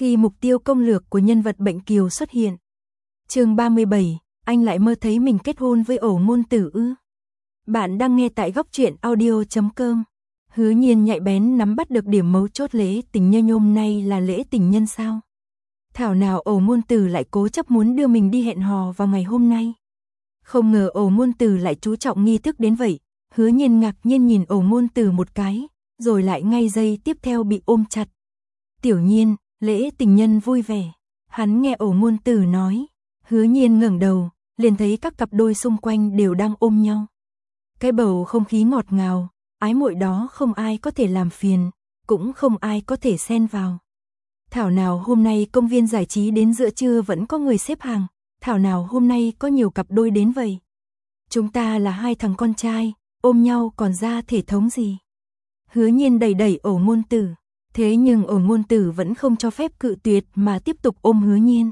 Khi mục tiêu công lược của nhân vật bệnh kiều xuất hiện. Chương 37, anh lại mơ thấy mình kết hôn với ổ môn tử ư? Bạn đang nghe tại góc truyện audio.com. Hứa Nhiên nhạy bén nắm bắt được điểm mấu chốt, lễ tình nhân hôm nay là lễ tình nhân sao? Thảo nào ổ môn tử lại cố chấp muốn đưa mình đi hẹn hò vào ngày hôm nay. Không ngờ ổ môn tử lại chú trọng nghi thức đến vậy. Hứa Nhiên ngạc nhiên nhìn ổ môn tử một cái, rồi lại ngay giây tiếp theo bị ôm chặt. Tiểu Nhiên, lễ tình nhân vui vẻ. Hắn nghe ổ môn tử nói. Hứa Nhiên ngẩng đầu, liền thấy các cặp đôi xung quanh đều đang ôm nhau. Cái bầu không khí ngọt ngào, ái muội đó không ai có thể làm phiền, cũng không ai có thể xen vào. Thảo nào hôm nay công viên giải trí đến giữa trưa vẫn có người xếp hàng, thảo nào hôm nay có nhiều cặp đôi đến vậy. Chúng ta là hai thằng con trai, ôm nhau còn ra thể thống gì. Hứa Nhiên đẩy đẩy ổ môn tử, thế nhưng ổ môn tử vẫn không cho phép cự tuyệt mà tiếp tục ôm Hứa Nhiên.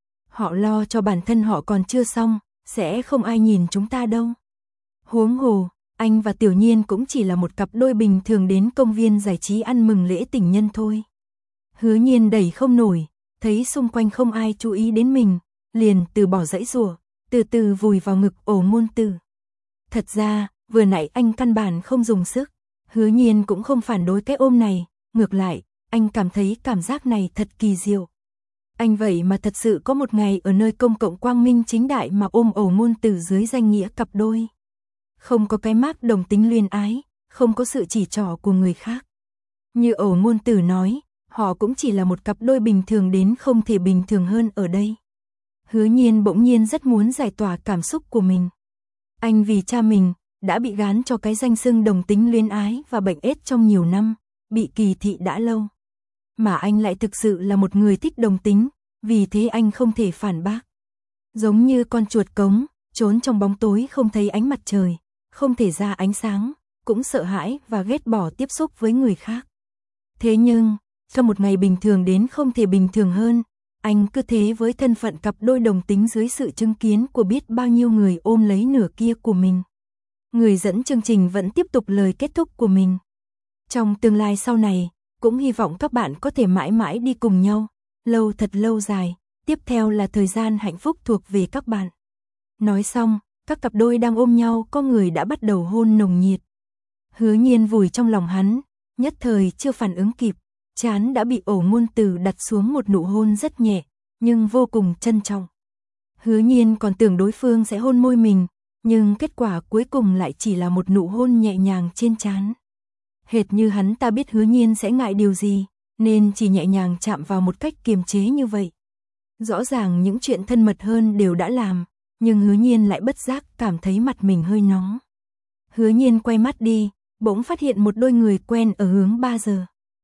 Họ lo cho bản thân họ còn chưa xong, sẽ không ai nhìn chúng ta đâu. Huống hồ, anh và Tiểu Nhiên cũng chỉ là một cặp đôi bình thường đến công viên giải trí ăn mừng lễ tình nhân thôi. Hứa Nhiên đẩy không nổi, thấy xung quanh không ai chú ý đến mình, liền từ bỏ giãy giụa, từ từ vùi vào ngực ổ môn tử. Thật ra, vừa nãy anh căn bản không dùng sức, Hứa Nhiên cũng không phản đối cái ôm này, ngược lại, anh cảm thấy cảm giác này thật kỳ diệu. Anh vậy mà thật sự có một ngày ở nơi công cộng quang minh chính đại mà ôm ổ môn tử dưới danh nghĩa cặp đôi. Không có cái mác đồng tính luyến ái, không có sự chỉ trỏ của người khác. Như ổ môn tử nói, họ cũng chỉ là một cặp đôi bình thường đến không thể bình thường hơn ở đây. Hứa Nhiên bỗng nhiên rất muốn giải tỏa cảm xúc của mình. Anh vì cha mình, đã bị gán cho cái danh xưng đồng tính luyến ái và bệnh ết trong nhiều năm, bị kỳ thị đã lâu. Mà anh lại thực sự là một người thích đồng tính, vì thế anh không thể phản bác. Giống như con chuột cống, trốn trong bóng tối không thấy ánh mặt trời, không thể ra ánh sáng, cũng sợ hãi và ghét bỏ tiếp xúc với người khác. Thế nhưng, trong một ngày bình thường đến không thể bình thường hơn, anh cứ thế với thân phận cặp đôi đồng tính dưới sự chứng kiến của biết bao nhiêu người ôm lấy nửa kia của mình. Người dẫn chương trình vẫn tiếp tục lời kết thúc của mình. Trong tương lai sau này, cũng hy vọng các bạn có thể mãi mãi đi cùng nhau, lâu thật lâu dài, tiếp theo là thời gian hạnh phúc thuộc về các bạn. Nói xong, các cặp đôi đang ôm nhau có người đã bắt đầu hôn nồng nhiệt. Hứa Nhiên vùi trong lòng hắn, nhất thời chưa phản ứng kịp, trán đã bị ổ môn tử đặt xuống một nụ hôn rất nhẹ, nhưng vô cùng trân trọng. Hứa Nhiên còn tưởng đối phương sẽ hôn môi mình, nhưng kết quả cuối cùng lại chỉ là một nụ hôn nhẹ nhàng trên trán. Hệt như hắn ta biết Hứa Nhiên sẽ ngại điều gì, nên chỉ nhẹ nhàng chạm vào một cách kiềm chế như vậy. Rõ ràng những chuyện thân mật hơn đều đã làm, nhưng Hứa Nhiên lại bất giác cảm thấy mặt mình hơi nóng. Hứa Nhiên quay mắt đi, bỗng phát hiện một đôi người quen ở hướng 3 giờ.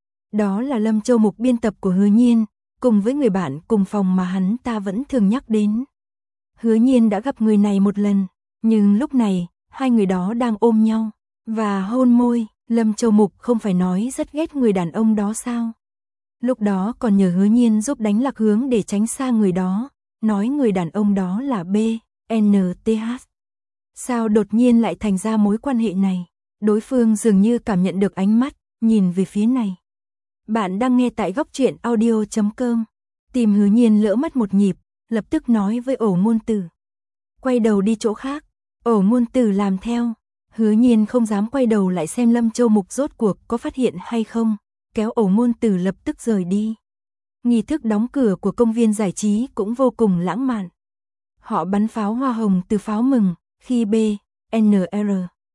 Đó là Lâm Châu Mục, biên tập của Hứa Nhiên, cùng với người bạn cùng phòng mà hắn ta vẫn thường nhắc đến. Hứa Nhiên đã gặp người này một lần, nhưng lúc này, hai người đó đang ôm nhau và hôn môi. Lâm Châu Mục không phải nói rất ghét người đàn ông đó sao? Lúc đó còn nhờ Hứa Nhiên giúp đánh lạc hướng để tránh xa người đó, nói người đàn ông đó là BNTH. Sao đột nhiên lại thành ra mối quan hệ này? Đối phương dường như cảm nhận được ánh mắt, nhìn về phía này. Bạn đang nghe tại góc truyện audio.com. Tìm Hứa Nhiên lỡ mất một nhịp, lập tức nói với ổ môn tử. Quay đầu đi chỗ khác, ổ môn tử làm theo. Hứa Nhiên không dám quay đầu lại xem Lâm Châu Mục rốt cuộc có phát hiện hay không, kéo ổ môn tử lập tức rời đi. Nghi thức đóng cửa của công viên giải trí cũng vô cùng lãng mạn. Họ bắn pháo hoa hồng từ pháo mừng, khi BNR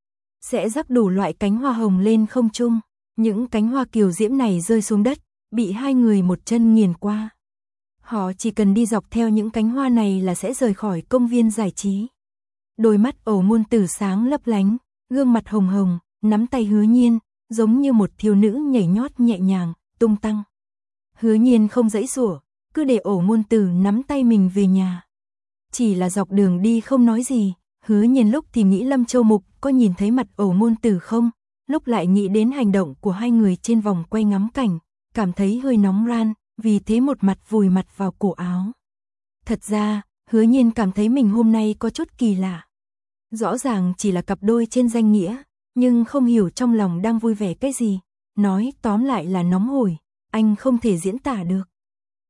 sẽ rắc đủ loại cánh hoa hồng lên không trung. Những cánh hoa kiều diễm này rơi xuống đất, bị hai người một chân nghiền qua. Họ chỉ cần đi dọc theo những cánh hoa này là sẽ rời khỏi công viên giải trí. Đôi mắt ổ môn tử sáng lấp lánh, gương mặt hồng hồng, nắm tay Hứa Nhiên, giống như một thiếu nữ nhảy nhót nhẹ nhàng, tung tăng. Hứa Nhiên không giãy giụa, cứ để ổ môn tử nắm tay mình về nhà. Chỉ là dọc đường đi không nói gì, Hứa Nhiên lúc thì nghĩ Lâm Châu Mục có nhìn thấy mặt ổ môn tử không, lúc lại nghĩ đến hành động của hai người trên vòng quay ngắm cảnh, cảm thấy hơi nóng ran, vì thế một mặt vùi mặt vào cổ áo. Thật ra, Hứa Nhiên cảm thấy mình hôm nay có chút kỳ lạ. Rõ ràng chỉ là cặp đôi trên danh nghĩa, nhưng không hiểu trong lòng đang vui vẻ cái gì, nói tóm lại là nóng hổi, anh không thể diễn tả được.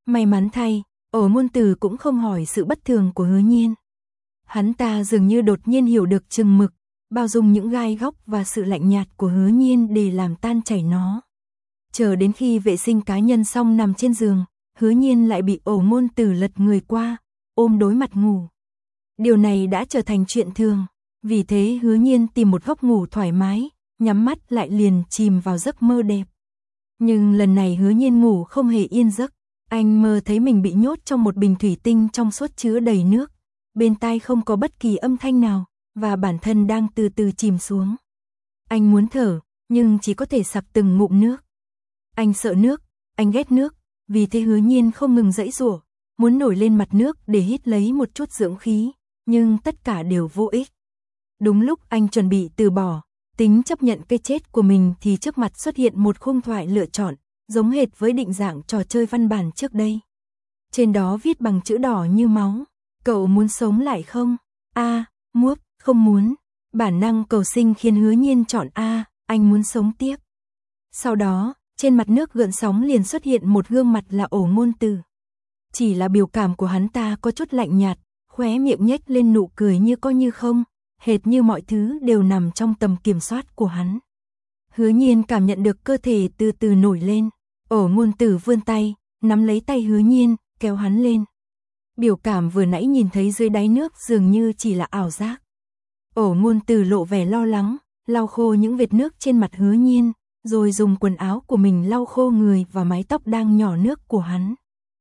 May mắn thay, Ổ Môn Tử cũng không hỏi sự bất thường của Hứa Nhiên. Hắn ta dường như đột nhiên hiểu được chừng mực, bao dung những gai góc và sự lạnh nhạt của Hứa Nhiên để làm tan chảy nó. Chờ đến khi vệ sinh cá nhân xong nằm trên giường, Hứa Nhiên lại bị Ổ Môn Tử lật người qua, ôm đối mặt ngủ. Điều này đã trở thành chuyện thường, vì thế Hứa Nhiên tìm một góc ngủ thoải mái, nhắm mắt lại liền chìm vào giấc mơ đẹp. Nhưng lần này Hứa Nhiên ngủ không hề yên giấc, anh mơ thấy mình bị nhốt trong một bình thủy tinh trong suốt chứa đầy nước, bên tai không có bất kỳ âm thanh nào, và bản thân đang từ từ chìm xuống. Anh muốn thở, nhưng chỉ có thể sặc từng ngụm nước. Anh sợ nước, anh ghét nước, vì thế Hứa Nhiên không ngừng giãy giụa, muốn nổi lên mặt nước để hít lấy một chút dưỡng khí, nhưng tất cả đều vô ích. Đúng lúc anh chuẩn bị từ bỏ, tính chấp nhận cái chết của mình thì trước mặt xuất hiện một khung thoại lựa chọn, giống hệt với định dạng trò chơi văn bản trước đây. Trên đó viết bằng chữ đỏ như máu, cậu muốn sống lại không? A, muốp, không muốn. Bản năng cầu sinh khiến Hứa Nhiên chọn A, anh muốn sống tiếp. Sau đó, trên mặt nước gợn sóng liền xuất hiện một gương mặt là Ổ Môn Tử. Chỉ là biểu cảm của hắn ta có chút lạnh nhạt, khóe miệng nhếch lên nụ cười như có như không, hệt như mọi thứ đều nằm trong tầm kiểm soát của hắn. Hứa Nhiên cảm nhận được cơ thể từ từ nổi lên, Ổ Môn Tử vươn tay, nắm lấy tay Hứa Nhiên, kéo hắn lên. Biểu cảm vừa nãy nhìn thấy dưới đáy nước dường như chỉ là ảo giác. Ổ Môn Tử lộ vẻ lo lắng, lau khô những vệt nước trên mặt Hứa Nhiên, rồi dùng quần áo của mình lau khô người và mái tóc đang nhỏ nước của hắn.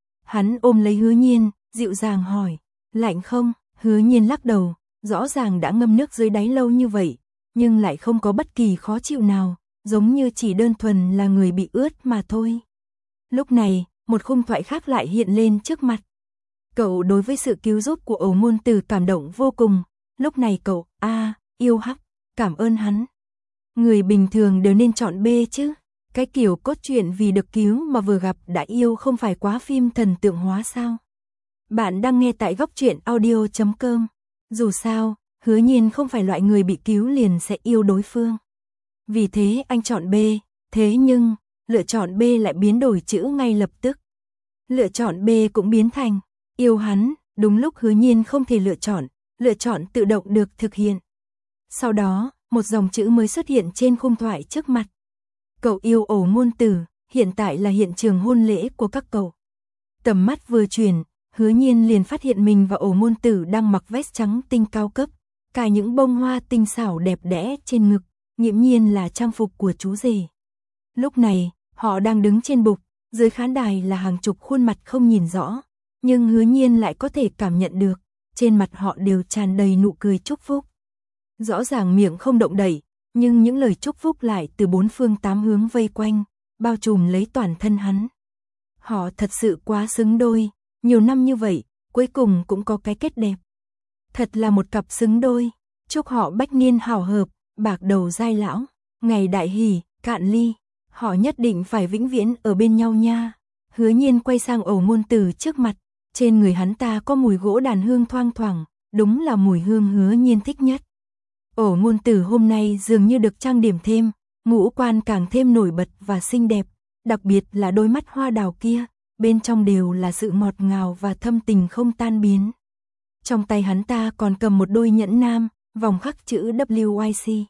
Hắn ôm lấy Hứa Nhiên, dịu dàng hỏi, lạnh không? Hứa Nhiên lắc đầu, rõ ràng đã ngâm nước dưới đáy lâu như vậy, nhưng lại không có bất kỳ khó chịu nào, giống như chỉ đơn thuần là người bị ướt mà thôi. Lúc này, một khung thoại khác lại hiện lên trước mặt. Cậu đối với sự cứu giúp của Ổ Môn Tử cảm động vô cùng, lúc này cậu, yêu hắc, cảm ơn hắn. Người bình thường đều nên chọn B chứ, cái kiểu cốt truyện vì được cứu mà vừa gặp đã yêu không phải quá phim thần tượng hóa sao? Bạn đang nghe tại góc truyện audio.com. Dù sao, Hứa Nhiên không phải loại người bị cứu liền sẽ yêu đối phương. Vì thế anh chọn B, thế nhưng, lựa chọn B lại biến đổi chữ ngay lập tức. Lựa chọn B cũng biến thành, yêu hắn, đúng lúc Hứa Nhiên không thể lựa chọn tự động được thực hiện. Sau đó, một dòng chữ mới xuất hiện trên khung thoại trước mặt. Cậu yêu Ổ Môn Tử, hiện tại là hiện trường hôn lễ của các cậu. Tầm mắt vừa chuyển, Hứa Nhiên liền phát hiện mình và Ổ Môn Tử đang mặc vest trắng tinh cao cấp, cài những bông hoa tinh xảo đẹp đẽ trên ngực, nghiễm nhiên là trang phục của chú rể. Lúc này, họ đang đứng trên bục, dưới khán đài là hàng chục khuôn mặt không nhìn rõ, nhưng Hứa Nhiên lại có thể cảm nhận được, trên mặt họ đều tràn đầy nụ cười chúc phúc. Rõ ràng miệng không động đậy, nhưng những lời chúc phúc lại từ bốn phương tám hướng vây quanh, bao trùm lấy toàn thân hắn. Họ thật sự quá xứng đôi, nhiều năm như vậy, cuối cùng cũng có cái kết đẹp. Thật là một cặp xứng đôi, chúc họ bách niên hảo hợp, bạc đầu giai lão, ngày đại hỷ, cạn ly, họ nhất định phải vĩnh viễn ở bên nhau nha. Hứa Nhiên quay sang Ổ Môn Tử trước mặt, trên người hắn ta có mùi gỗ đàn hương thoang thoảng, đúng là mùi hương Hứa Nhiên thích nhất. Ổ Môn Tử hôm nay dường như được trang điểm thêm, ngũ quan càng thêm nổi bật và xinh đẹp, đặc biệt là đôi mắt hoa đào kia, bên trong đều là sự ngọt ngào và thâm tình không tan biến. Trong tay hắn ta còn cầm một đôi nhẫn nam, vòng khắc chữ WYC.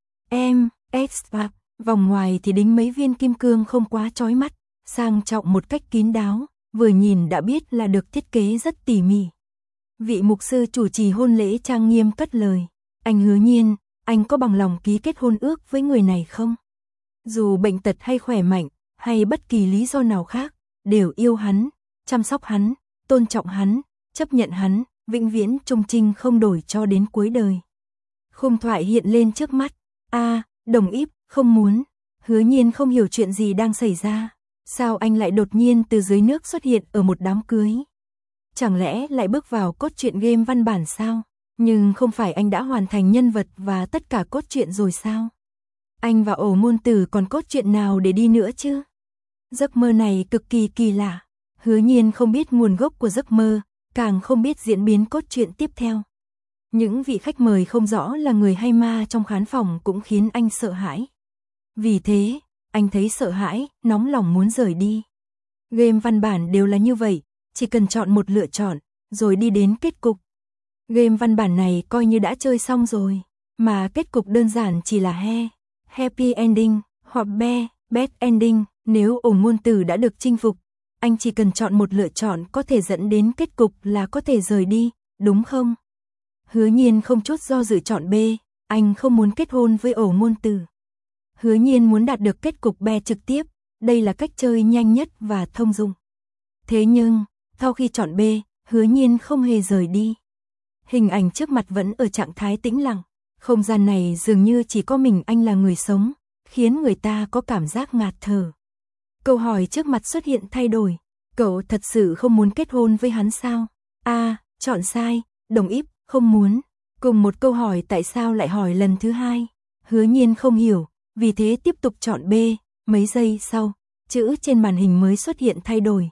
X và vòng ngoài thì đính mấy viên kim cương không quá chói mắt, sang trọng một cách kín đáo, vừa nhìn đã biết là được thiết kế rất tỉ mỉ. Vị mục sư chủ trì hôn lễ trang nghiêm cất lời, anh Hứa Nhiên, anh có bằng lòng ký kết hôn ước với người này không? Dù bệnh tật hay khỏe mạnh, hay bất kỳ lý do nào khác, đều yêu hắn, chăm sóc hắn, tôn trọng hắn, chấp nhận hắn, vĩnh viễn trung trinh không đổi cho đến cuối đời. Khung thoại hiện lên trước mắt, đồng ý, không muốn. Hứa Nhiên không hiểu chuyện gì đang xảy ra, sao anh lại đột nhiên từ dưới nước xuất hiện ở một đám cưới? Chẳng lẽ lại bước vào cốt truyện game văn bản sao? Nhưng không phải anh đã hoàn thành nhân vật và tất cả cốt truyện rồi sao? Anh và Ổ Môn Tử còn cốt truyện nào để đi nữa chứ? Giấc mơ này cực kỳ kỳ lạ. Hứa Nhiên không biết nguồn gốc của giấc mơ, càng không biết diễn biến cốt truyện tiếp theo. Những vị khách mời không rõ là người hay ma trong khán phòng cũng khiến anh sợ hãi. Vì thế, anh thấy sợ hãi, nóng lòng muốn rời đi. Game văn bản đều là như vậy, chỉ cần chọn một lựa chọn, rồi đi đến kết cục. Game văn bản này coi như đã chơi xong rồi, mà kết cục đơn giản chỉ là happy ending, hoặc bad ending. Nếu ổ ngôn tử đã được chinh phục, anh chỉ cần chọn một lựa chọn có thể dẫn đến kết cục là có thể rời đi, đúng không? Hứa Nhiên không chút do dự chọn B, anh không muốn kết hôn với ổ ngôn tử. Hứa Nhiên muốn đạt được kết cục B trực tiếp, đây là cách chơi nhanh nhất và thông dụng. Thế nhưng, sau khi chọn B, Hứa Nhiên không hề rời đi. Hình ảnh trước mặt vẫn ở trạng thái tĩnh lặng, không gian này dường như chỉ có mình anh là người sống, khiến người ta có cảm giác ngạt thở. Câu hỏi trước mặt xuất hiện thay đổi, cậu thật sự không muốn kết hôn với hắn sao? A, chọn sai, đồng íp, không muốn. Cùng một câu hỏi tại sao lại hỏi lần thứ hai? Hứa Nhiên không hiểu, vì thế tiếp tục chọn B, mấy giây sau, chữ trên màn hình mới xuất hiện thay đổi.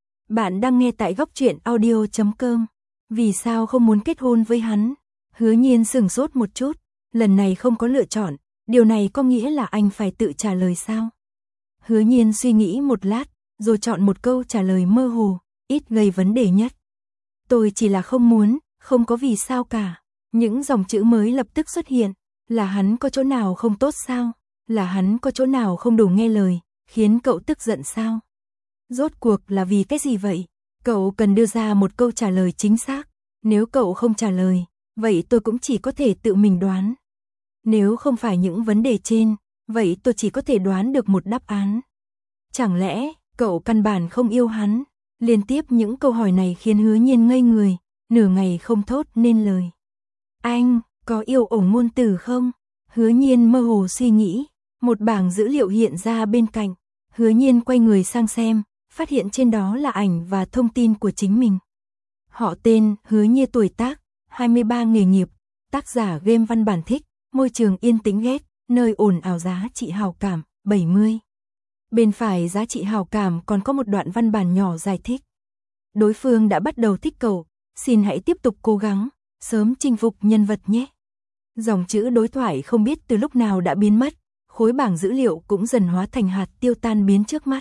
Bạn đang nghe tại góc truyện audio.com. Vì sao không muốn kết hôn với hắn? Hứa Nhiên sửng sốt một chút, lần này không có lựa chọn, điều này có nghĩa là anh phải tự trả lời sao? Hứa Nhiên suy nghĩ một lát, rồi chọn một câu trả lời mơ hồ, ít gây vấn đề nhất. Tôi chỉ là không muốn, không có vì sao cả. Những dòng chữ mới lập tức xuất hiện, là hắn có chỗ nào không tốt sao? Là hắn có chỗ nào không đủ nghe lời, khiến cậu tức giận sao? Rốt cuộc là vì cái gì vậy? Cậu cần đưa ra một câu trả lời chính xác. Nếu cậu không trả lời, vậy tôi cũng chỉ có thể tự mình đoán. Nếu không phải những vấn đề trên, vậy tôi chỉ có thể đoán được một đáp án. Chẳng lẽ, cậu căn bản không yêu hắn? Liên tiếp những câu hỏi này khiến Hứa Nhiên ngây người, nửa ngày không thốt nên lời. Anh, có yêu ổ ngôn tử không? Hứa Nhiên mơ hồ suy nghĩ, một bảng dữ liệu hiện ra bên cạnh. Hứa Nhiên quay người sang xem, phát hiện trên đó là ảnh và thông tin của chính mình. Họ tên, Hứa Nhiên, tuổi tác, 23, nghề nghiệp, tác giả game văn bản thích, môi trường yên tĩnh ghét, nơi ồn ào, giá trị hào cảm, 70. Bên phải giá trị hào cảm còn có một đoạn văn bản nhỏ giải thích. Đối phương đã bắt đầu thích cậu, xin hãy tiếp tục cố gắng, sớm chinh phục nhân vật nhé. Dòng chữ đối thoại không biết từ lúc nào đã biến mất, khối bảng dữ liệu cũng dần hóa thành hạt tiêu tan biến trước mắt.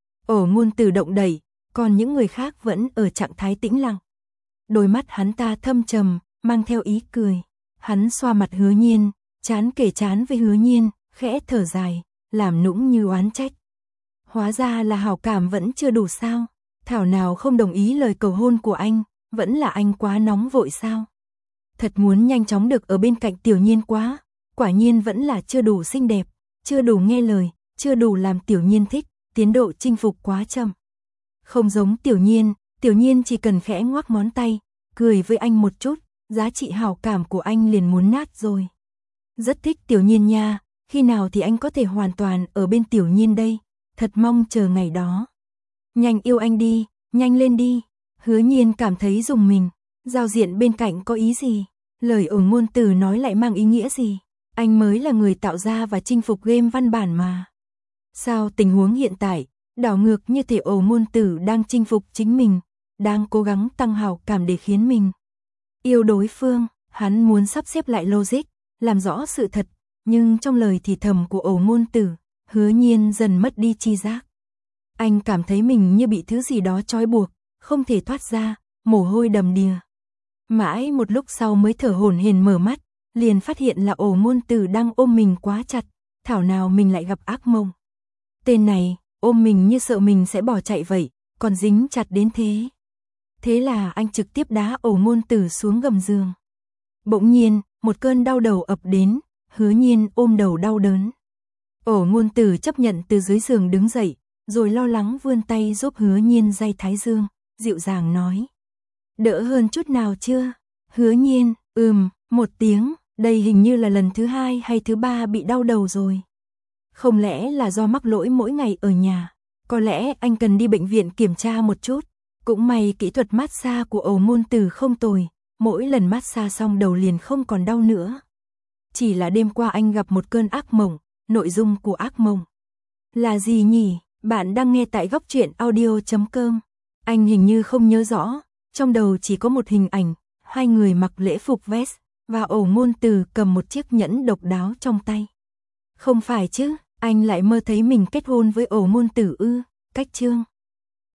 Ổ ngôn tử động đẩy, còn những người khác vẫn ở trạng thái tĩnh lặng. Đôi mắt hắn ta thâm trầm, mang theo ý cười. Hắn xoa mặt Hứa Nhiên, chán kề chán với Hứa Nhiên, khẽ thở dài, làm nũng như oán trách. Hóa ra là hảo cảm vẫn chưa đủ sao? Thảo nào không đồng ý lời cầu hôn của anh, vẫn là anh quá nóng vội sao? Thật muốn nhanh chóng được ở bên cạnh Tiểu Nhiên quá, quả nhiên vẫn là chưa đủ xinh đẹp, chưa đủ nghe lời, chưa đủ làm Tiểu Nhiên thích, tiến độ chinh phục quá chậm. Không giống Tiểu Nhiên chỉ cần khẽ ngoắc ngón tay, cười với anh một chút, giá trị hảo cảm của anh liền muốn nát rồi. Rất thích Tiểu Nhiên nha, khi nào thì anh có thể hoàn toàn ở bên Tiểu Nhiên đây, thật mong chờ ngày đó. Nhanh yêu anh đi, nhanh lên đi. Hứa Nhiên cảm thấy rùng mình, giao diện bên cạnh có ý gì? Lời ổ ngôn tử nói lại mang ý nghĩa gì? Anh mới là người tạo ra và chinh phục game văn bản mà. Sao tình huống hiện tại, đảo ngược như thể ổ ngôn tử đang chinh phục chính mình, đang cố gắng tăng hảo cảm để khiến mình yêu đối phương. Hắn muốn sắp xếp lại logic, làm rõ sự thật, nhưng trong lời thì thầm của ổ ngôn tử, Hứa Nhiên dần mất đi tri giác. Anh cảm thấy mình như bị thứ gì đó trói buộc, không thể thoát ra, mồ hôi đầm đìa. Mãi một lúc sau mới thở hổn hển mở mắt, liền phát hiện là ổ ngôn tử đang ôm mình quá chặt, thảo nào mình lại gặp ác mộng. Tên này, ôm mình như sợ mình sẽ bỏ chạy vậy, còn dính chặt đến thế. Thế là anh trực tiếp đá ổ ngôn tử xuống gầm giường. Bỗng nhiên, một cơn đau đầu ập đến, Hứa Nhiên ôm đầu đau đớn. Ổ ngôn tử chấp nhận từ dưới giường đứng dậy, rồi lo lắng vươn tay giúp Hứa Nhiên day thái dương, dịu dàng nói. Đỡ hơn chút nào chưa? Hứa Nhiên, một tiếng, đây hình như là lần thứ 2 hay thứ 3 bị đau đầu rồi. Không lẽ là do mắc lỗi mỗi ngày ở nhà? Có lẽ anh cần đi bệnh viện kiểm tra một chút. Cũng may kỹ thuật massage của ổ ngôn tử không tồi, mỗi lần massage xong đầu liền không còn đau nữa. Chỉ là đêm qua anh gặp một cơn ác mộng, nội dung của ác mộng là gì nhỉ? Bạn đang nghe tại góc truyện audio.com. Anh hình như không nhớ rõ, trong đầu chỉ có một hình ảnh, hai người mặc lễ phục vest, và ổ ngôn tử cầm một chiếc nhẫn độc đáo trong tay. Không phải chứ, anh lại mơ thấy mình kết hôn với ổ ngôn tử ư? Cách chương